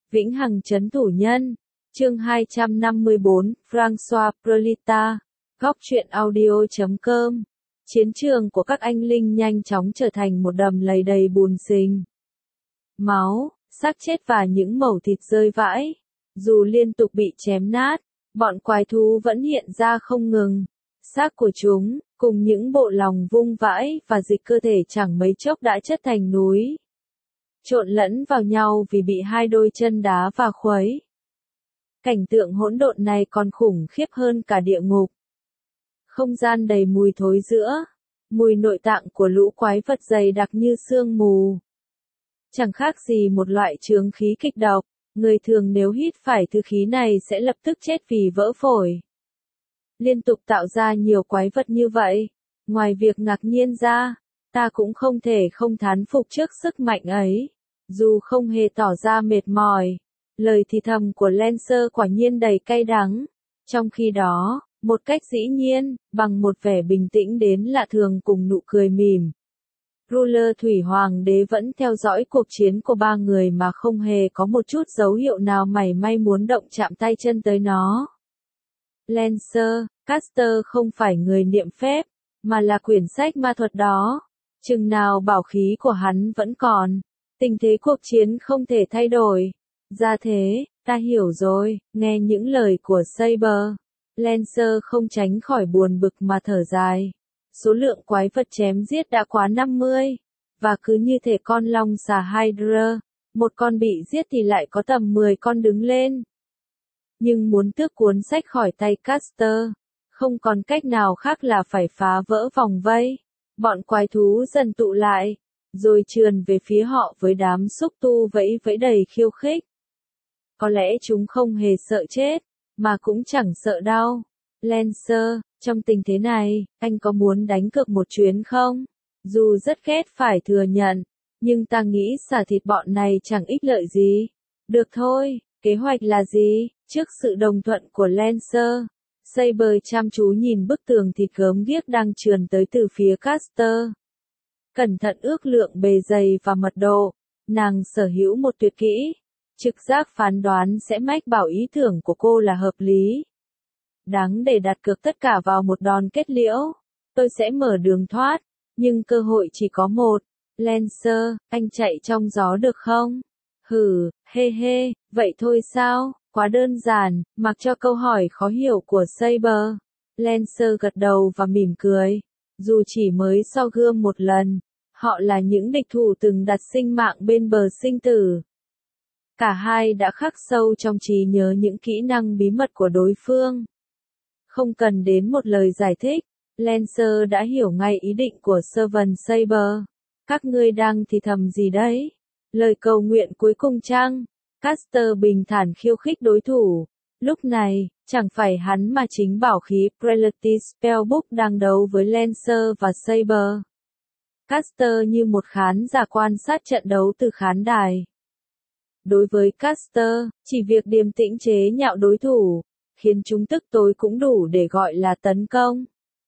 Vĩnh Hằng trấn thủ nhân. Chương 254, François Prolita. Góc truyện audio.com. Chiến trường của các anh linh nhanh chóng trở thành một đầm lầy đầy bùn xình, máu, xác chết và những mẩu thịt rơi vãi. Dù liên tục bị chém nát, bọn quái thú vẫn hiện ra không ngừng. Xác của chúng, cùng những bộ lòng vung vãi và dịch cơ thể chẳng mấy chốc đã chất thành núi, trộn lẫn vào nhau vì bị hai đôi chân đá và khuấy. Cảnh tượng hỗn độn này còn khủng khiếp hơn cả địa ngục. Không gian đầy mùi thối rữa, mùi nội tạng của lũ quái vật dày đặc như sương mù. Chẳng khác gì một loại chướng khí kịch độc, người thường nếu hít phải thứ khí này sẽ lập tức chết vì vỡ phổi. Liên tục tạo ra nhiều quái vật như vậy, ngoài việc ngạc nhiên ra, ta cũng không thể không thán phục trước sức mạnh ấy. Dù không hề tỏ ra mệt mỏi, lời thì thầm của Lancer quả nhiên đầy cay đắng. Trong khi đó, một cách dĩ nhiên, bằng một vẻ bình tĩnh đến lạ thường cùng nụ cười mỉm, Ruler Thủy Hoàng đế vẫn theo dõi cuộc chiến của ba người mà không hề có một chút dấu hiệu nào mảy may muốn động chạm tay chân tới nó. Lancer, Caster không phải người niệm phép, mà là quyển sách ma thuật đó. Chừng nào bảo khí của hắn vẫn còn, tình thế cuộc chiến không thể thay đổi. Ra thế, ta hiểu rồi, nghe những lời của Saber, Lancer không tránh khỏi buồn bực mà thở dài. Số lượng quái vật chém giết đã quá 50, và cứ như thể con long xà Hydra, một con bị giết thì lại có tầm 10 con đứng lên. Nhưng muốn tước cuốn sách khỏi tay Caster, không còn cách nào khác là phải phá vỡ vòng vây. Bọn quái thú dần tụ lại, rồi trườn về phía họ với đám xúc tu vẫy vẫy đầy khiêu khích. Có lẽ chúng không hề sợ chết, mà cũng chẳng sợ đau. Lancer, trong tình thế này, anh có muốn đánh cược một chuyến không? Dù rất ghét phải thừa nhận, nhưng ta nghĩ xả thịt bọn này chẳng ích lợi gì. Được thôi, kế hoạch là gì? Trước sự đồng thuận của Lancer, Saber chăm chú nhìn bức tường thịt gớm ghiếc đang trườn tới từ phía Caster. Cẩn thận ước lượng bề dày và mật độ, nàng sở hữu một tuyệt kỹ. Trực giác phán đoán sẽ mách bảo ý tưởng của cô là hợp lý. Đáng để đặt cược tất cả vào một đòn kết liễu. Tôi sẽ mở đường thoát, nhưng cơ hội chỉ có một. Lancer, anh chạy trong gió được không? Hừ, hê hê, vậy thôi sao? Quá đơn giản, mặc cho câu hỏi khó hiểu của Saber. Lancer gật đầu và mỉm cười. Dù chỉ mới so gươm một lần, họ là những địch thủ từng đặt sinh mạng bên bờ sinh tử. Cả hai đã khắc sâu trong trí nhớ những kỹ năng bí mật của đối phương. Không cần đến một lời giải thích, Lancer đã hiểu ngay ý định của Servant Saber. Các ngươi đang thì thầm gì đấy? Lời cầu nguyện cuối cùng chăng? Caster bình thản khiêu khích đối thủ. Lúc này, chẳng phải hắn mà chính bảo khí Prelate Spellbook đang đấu với Lancer và Saber. Caster như một khán giả quan sát trận đấu từ khán đài. Đối với Caster, chỉ việc điềm tĩnh chế nhạo đối thủ, khiến chúng tức tối cũng đủ để gọi là tấn công.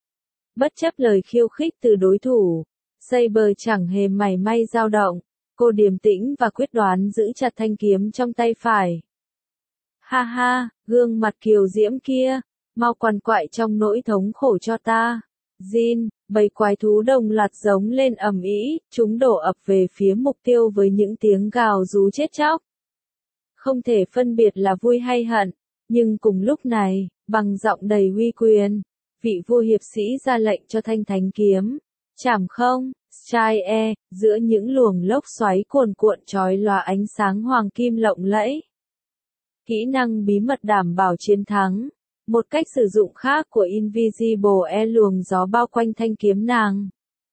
Bất chấp lời khiêu khích từ đối thủ, Saber chẳng hề mảy may dao động, cô điềm tĩnh và quyết đoán giữ chặt thanh kiếm trong tay phải. Ha ha, gương mặt kiều diễm kia, mau quằn quại trong nỗi thống khổ cho ta. Jin, bầy quái thú đồng loạt giống lên ầm ĩ, chúng đổ ập về phía mục tiêu với những tiếng gào rú chết chóc. Không thể phân biệt là vui hay hận, nhưng cùng lúc này, bằng giọng đầy uy quyền, vị vua hiệp sĩ ra lệnh cho thanh thánh kiếm. Chảm không, Strike, giữa những luồng lốc xoáy cuồn cuộn chói lòa ánh sáng hoàng kim lộng lẫy. Kỹ năng bí mật đảm bảo chiến thắng. Một cách sử dụng khác của Invisible luồng gió bao quanh thanh kiếm nàng.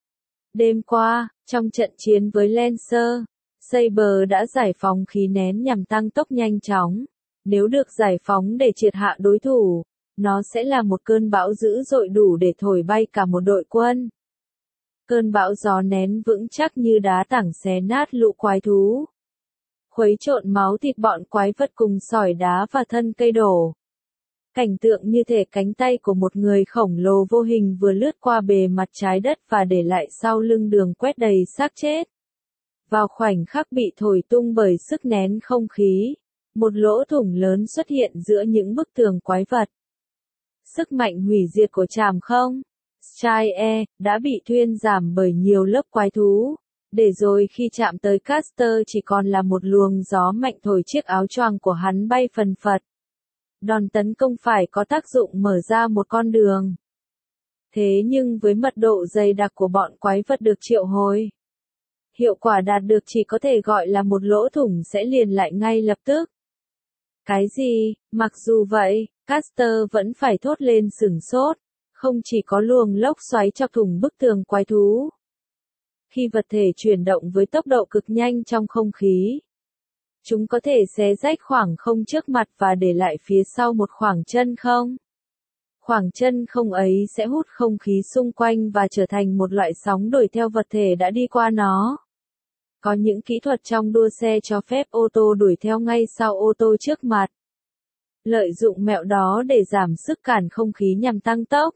Đêm qua, trong trận chiến với Lancer, Saber đã giải phóng khí nén nhằm tăng tốc nhanh chóng. Nếu được giải phóng để triệt hạ đối thủ, nó sẽ là một cơn bão dữ dội đủ để thổi bay cả một đội quân. Cơn bão gió nén vững chắc như đá tảng xé nát lũ quái thú, khuấy trộn máu thịt bọn quái vật cùng sỏi đá và thân cây đổ. Cảnh tượng như thể cánh tay của một người khổng lồ vô hình vừa lướt qua bề mặt trái đất và để lại sau lưng đường quét đầy xác chết. Vào khoảnh khắc bị thổi tung bởi sức nén không khí, Một lỗ thủng lớn xuất hiện giữa những bức tường quái vật. Sức mạnh hủy diệt của trảm không? Sky đã bị thuyên giảm bởi nhiều lớp quái thú, để rồi khi chạm tới Caster chỉ còn là một luồng gió mạnh thổi chiếc áo choàng của hắn bay phần phật. Đòn tấn công phải có tác dụng mở ra một con đường. Thế nhưng với mật độ dày đặc của bọn quái vật được triệu hồi, hiệu quả đạt được chỉ có thể gọi là một lỗ thủng sẽ liền lại ngay lập tức. Cái gì? Mặc dù vậy, Caster vẫn phải thốt lên sửng sốt. Không chỉ có luồng lốc xoáy chọc thủng bức tường quái thú. Khi vật thể chuyển động với tốc độ cực nhanh trong không khí, chúng có thể xé rách khoảng không trước mặt và để lại phía sau một khoảng chân không. Khoảng chân không ấy sẽ hút không khí xung quanh và trở thành một loại sóng đuổi theo vật thể đã đi qua nó. Có những kỹ thuật trong đua xe cho phép ô tô đuổi theo ngay sau ô tô trước mặt. Lợi dụng mẹo đó để giảm sức cản không khí nhằm tăng tốc.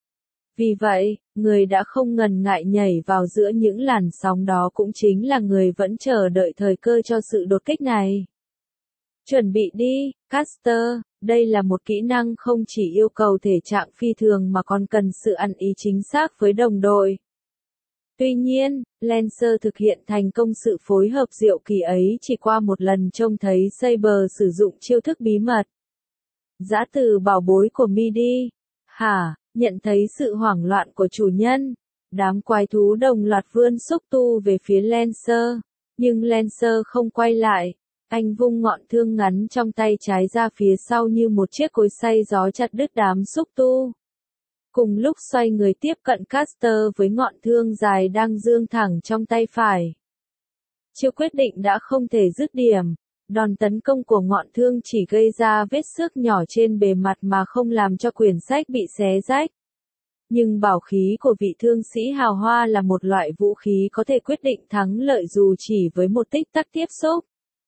Vì vậy, người đã không ngần ngại nhảy vào giữa những làn sóng đó cũng chính là người vẫn chờ đợi thời cơ cho sự đột kích này. Chuẩn bị đi, Caster, đây là một kỹ năng không chỉ yêu cầu thể trạng phi thường mà còn cần sự ăn ý chính xác với đồng đội. Tuy nhiên, Lancer thực hiện thành công sự phối hợp diệu kỳ ấy chỉ qua một lần trông thấy Saber sử dụng chiêu thức bí mật. Giã từ bảo bối của Midi. Hả? Nhận thấy sự hoảng loạn của chủ nhân, đám quái thú đồng loạt vươn xúc tu về phía Lancer, nhưng Lancer không quay lại. Anh vung ngọn thương ngắn trong tay trái ra phía sau như một chiếc cối xay gió chặt đứt đám xúc tu. Cùng lúc xoay người tiếp cận Caster với ngọn thương dài đang giương thẳng trong tay phải. Chiêu quyết định đã không thể dứt điểm. Đòn tấn công của ngọn thương chỉ gây ra vết xước nhỏ trên bề mặt mà không làm cho quyển sách bị xé rách. Nhưng bảo khí của vị thương sĩ hào hoa là một loại vũ khí có thể quyết định thắng lợi dù chỉ với một tích tắc tiếp xúc.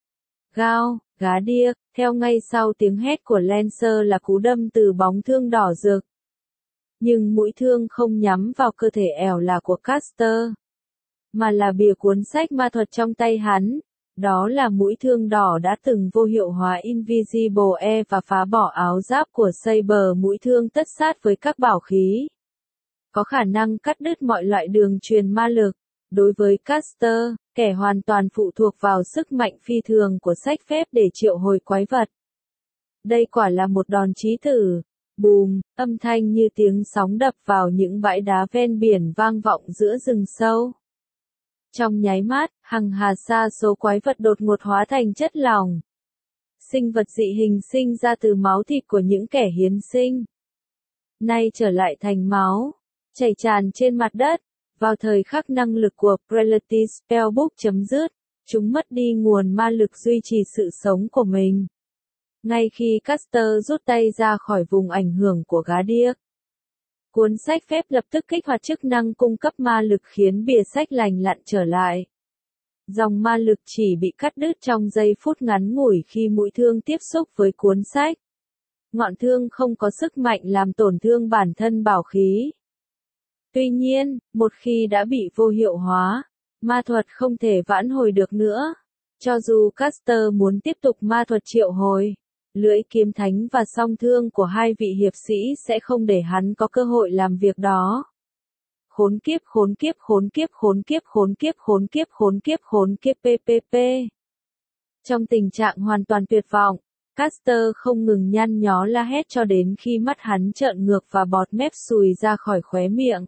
Gao, gá điếc, theo ngay sau tiếng hét của Lancer là cú đâm từ bóng thương đỏ rực. Nhưng mũi thương không nhắm vào cơ thể ẻo là của Caster, mà là bìa cuốn sách ma thuật trong tay hắn. Đó là mũi thương đỏ đã từng vô hiệu hóa Invisible E và phá bỏ áo giáp của Saber. Mũi thương tất sát với các bảo khí, có khả năng cắt đứt mọi loại đường truyền ma lực. Đối với Caster, kẻ hoàn toàn phụ thuộc vào sức mạnh phi thường của sách phép để triệu hồi quái vật. Đây quả là một đòn chí tử. Bùm, âm thanh như tiếng sóng đập vào những bãi đá ven biển vang vọng giữa rừng sâu. Trong nháy mắt, hằng hà sa số quái vật đột ngột hóa thành chất lỏng. Sinh vật dị hình sinh ra từ máu thịt của những kẻ hiến sinh. Nay trở lại thành máu, chảy tràn trên mặt đất. Vào thời khắc năng lực của Prelate Spellbook chấm dứt, chúng mất đi nguồn ma lực duy trì sự sống của mình. Ngay khi Caster rút tay ra khỏi vùng ảnh hưởng của gá điếc, cuốn sách phép lập tức kích hoạt chức năng cung cấp ma lực khiến bìa sách lành lặn trở lại. Dòng ma lực chỉ bị cắt đứt trong giây phút ngắn ngủi khi mũi thương tiếp xúc với cuốn sách. Ngọn thương không có sức mạnh làm tổn thương bản thân bảo khí. Tuy nhiên, một khi đã bị vô hiệu hóa, ma thuật không thể vãn hồi được nữa. Cho dù Caster muốn tiếp tục ma thuật triệu hồi, lưỡi kiếm thánh và song thương của hai vị hiệp sĩ sẽ không để hắn có cơ hội làm việc đó. Khốn kiếp khốn kiếp khốn kiếp khốn kiếp khốn kiếp khốn kiếp khốn kiếp khốn kiếp ppp. Trong tình trạng hoàn toàn tuyệt vọng, Caster không ngừng nhăn nhó la hét cho đến khi mắt hắn trợn ngược và bọt mép sùi ra khỏi khóe miệng.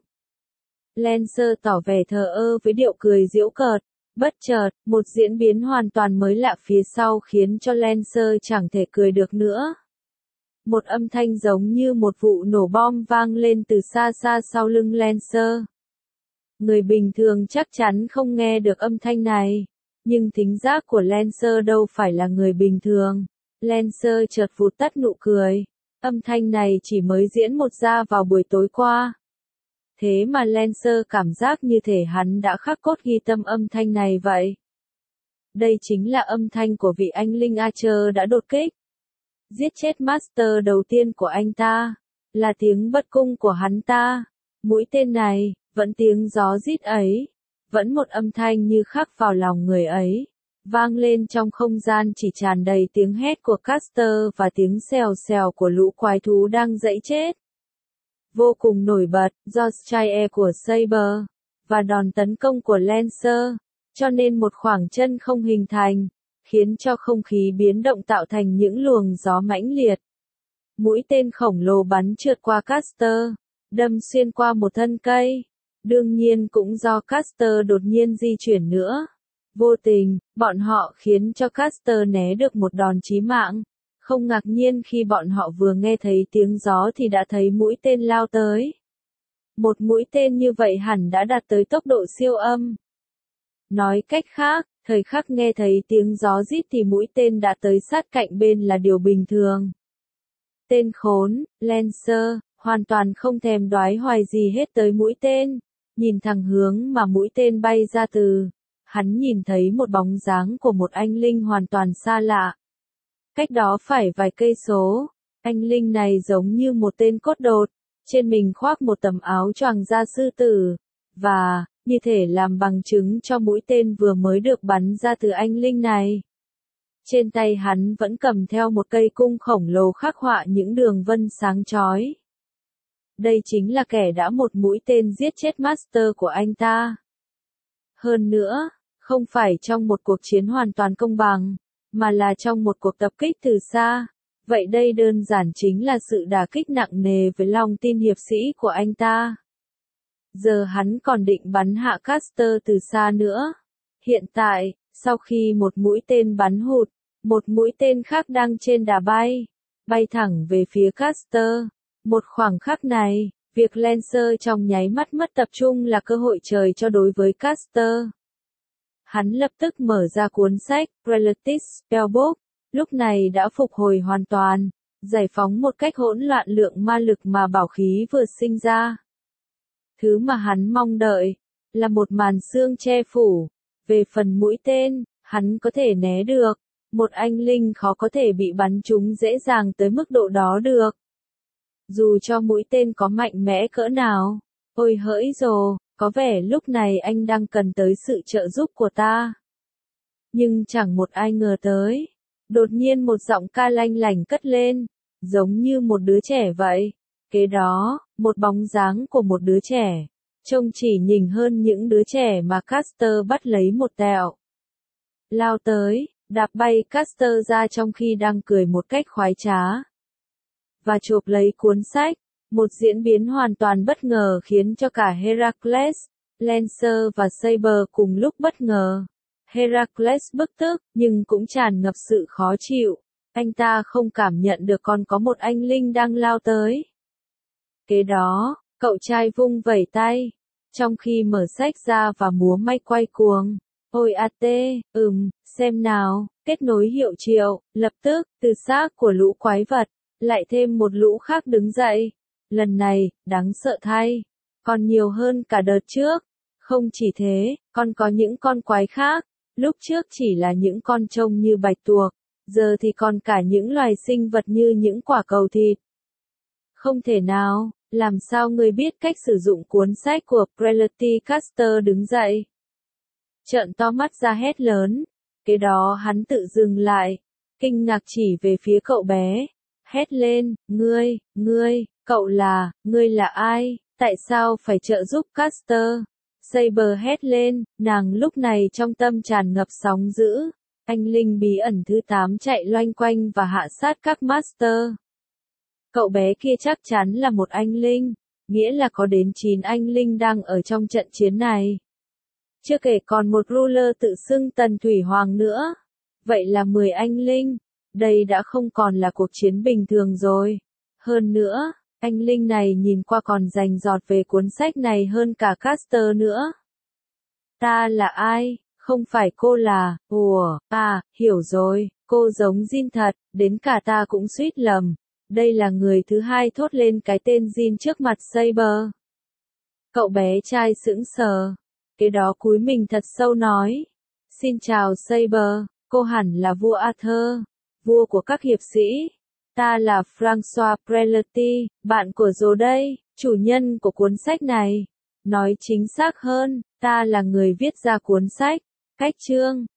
Lancer tỏ vẻ thờ ơ với điệu cười giễu cợt. Bất chợt, một diễn biến hoàn toàn mới lạ phía sau khiến cho Lancer chẳng thể cười được nữa. Một âm thanh giống như một vụ nổ bom vang lên từ xa xa sau lưng Lancer. Người bình thường chắc chắn không nghe được âm thanh này, nhưng thính giác của Lancer đâu phải là người bình thường. Lancer chợt vụt tắt nụ cười. Âm thanh này chỉ mới diễn một ra vào buổi tối qua. Thế mà Lancer cảm giác như thể hắn đã khắc cốt ghi tâm âm thanh này vậy. Đây chính là âm thanh của vị anh linh Archer đã đột kích. Giết chết Master đầu tiên của anh ta. Là tiếng bất cung của hắn ta. Mũi tên này, vẫn tiếng gió rít ấy. Vẫn một âm thanh như khắc vào lòng người ấy. vang lên trong không gian chỉ tràn đầy tiếng hét của Caster và tiếng xèo xèo của lũ quái thú đang dãy chết. Vô cùng nổi bật, do Strike của Saber, và đòn tấn công của Lancer, cho nên một khoảng chân không hình thành, khiến cho không khí biến động tạo thành những luồng gió mãnh liệt. Mũi tên khổng lồ bắn trượt qua Caster, đâm xuyên qua một thân cây. Đương nhiên cũng do Caster đột nhiên di chuyển nữa. Vô tình, bọn họ khiến cho Caster né được một đòn chí mạng. Không ngạc nhiên khi bọn họ vừa nghe thấy tiếng gió thì đã thấy mũi tên lao tới. Một mũi tên như vậy hẳn đã đạt tới tốc độ siêu âm. Nói cách khác, thời khắc nghe thấy tiếng gió rít thì mũi tên đã tới sát cạnh bên là điều bình thường. Tên khốn, Lancer, hoàn toàn không thèm đoái hoài gì hết tới mũi tên, nhìn thẳng hướng mà mũi tên bay ra từ. Hắn nhìn thấy một bóng dáng của một anh linh hoàn toàn xa lạ. Cách đó phải vài cây số, anh linh này giống như một tên cốt đột, trên mình khoác một tấm áo choàng da sư tử, và, như thể làm bằng chứng cho mũi tên vừa mới được bắn ra từ anh linh này. Trên tay hắn vẫn cầm theo một cây cung khổng lồ khắc họa những đường vân sáng chói. Đây chính là kẻ đã một mũi tên giết chết Master của anh ta. Hơn nữa, không phải trong một cuộc chiến hoàn toàn công bằng, mà là trong một cuộc tập kích từ xa. Vậy đây đơn giản chính là sự đả kích nặng nề với lòng tin hiệp sĩ của anh ta. Giờ hắn còn định bắn hạ Caster từ xa nữa. Hiện tại, sau khi một mũi tên bắn hụt, một mũi tên khác đang trên đà bay thẳng về phía Caster. Một khoảng khắc này, việc Lancer trong nháy mắt mất tập trung là cơ hội trời cho đối với Caster. Hắn lập tức mở ra cuốn sách Prelatis Spellbook, lúc này đã phục hồi hoàn toàn, giải phóng một cách hỗn loạn lượng ma lực mà bảo khí vừa sinh ra. Thứ mà hắn mong đợi, là một màn sương che phủ. Về phần mũi tên, hắn có thể né được, một anh linh khó có thể bị bắn trúng dễ dàng tới mức độ đó được. Dù cho mũi tên có mạnh mẽ cỡ nào, ôi hỡi rồ, có vẻ lúc này anh đang cần tới sự trợ giúp của ta. Nhưng chẳng một ai ngờ tới. Đột nhiên một giọng ca lanh lảnh cất lên, giống như một đứa trẻ vậy. Kế đó, một bóng dáng của một đứa trẻ, trông chỉ nhỉnh hơn những đứa trẻ mà Caster bắt lấy một tẹo. Lao tới, đạp bay Caster ra trong khi đang cười một cách khoái trá. Và chộp lấy cuốn sách, một diễn biến hoàn toàn bất ngờ khiến cho cả Heracles, Lancer và Saber cùng lúc bất ngờ. Heracles bức tức, nhưng cũng tràn ngập sự khó chịu. Anh ta không cảm nhận được còn có một anh linh đang lao tới. Kế đó, cậu trai vung vẩy tay, trong khi mở sách ra và múa may quay cuồng. Ôi xem nào, kết nối hiệu triệu, lập tức, từ xác của lũ quái vật, lại thêm một lũ khác đứng dậy. Lần này, đáng sợ thay, còn nhiều hơn cả đợt trước. Không chỉ thế, còn có những con quái khác, lúc trước chỉ là những con trông như bạch tuộc, giờ thì còn cả những loài sinh vật như những quả cầu thịt. Không thể nào, làm sao ngươi biết cách sử dụng cuốn sách của Prelati? Caster đứng dậy, trợn to mắt ra hét lớn. Kế đó hắn tự dừng lại, kinh ngạc chỉ về phía cậu bé, hét lên, ngươi là ai, tại sao phải trợ giúp Caster? Saber hét lên, nàng lúc này trong tâm tràn ngập sóng dữ. Anh linh bí ẩn thứ 8 chạy loanh quanh và hạ sát các Master. Cậu bé kia chắc chắn là một anh linh, nghĩa là có đến 9 anh linh đang ở trong trận chiến này. Chưa kể còn một ruler tự xưng Tần Thủy Hoàng nữa. Vậy là 10 anh linh. Đây đã không còn là cuộc chiến bình thường rồi. Hơn nữa, anh linh này nhìn qua còn rành rọt về cuốn sách này hơn cả Caster nữa. Ta là ai? Không phải cô là, hiểu rồi, cô giống Jin thật, đến cả ta cũng suýt lầm. Đây là người thứ hai thốt lên cái tên Jin trước mặt Saber. Cậu bé trai sững sờ, kế đó cúi mình thật sâu nói. Xin chào Saber, cô hẳn là vua Arthur, vua của các hiệp sĩ. Ta là François Prelati, bạn của Rồ đây, chủ nhân của cuốn sách này. Nói chính xác hơn, ta là người viết ra cuốn sách. Cách chương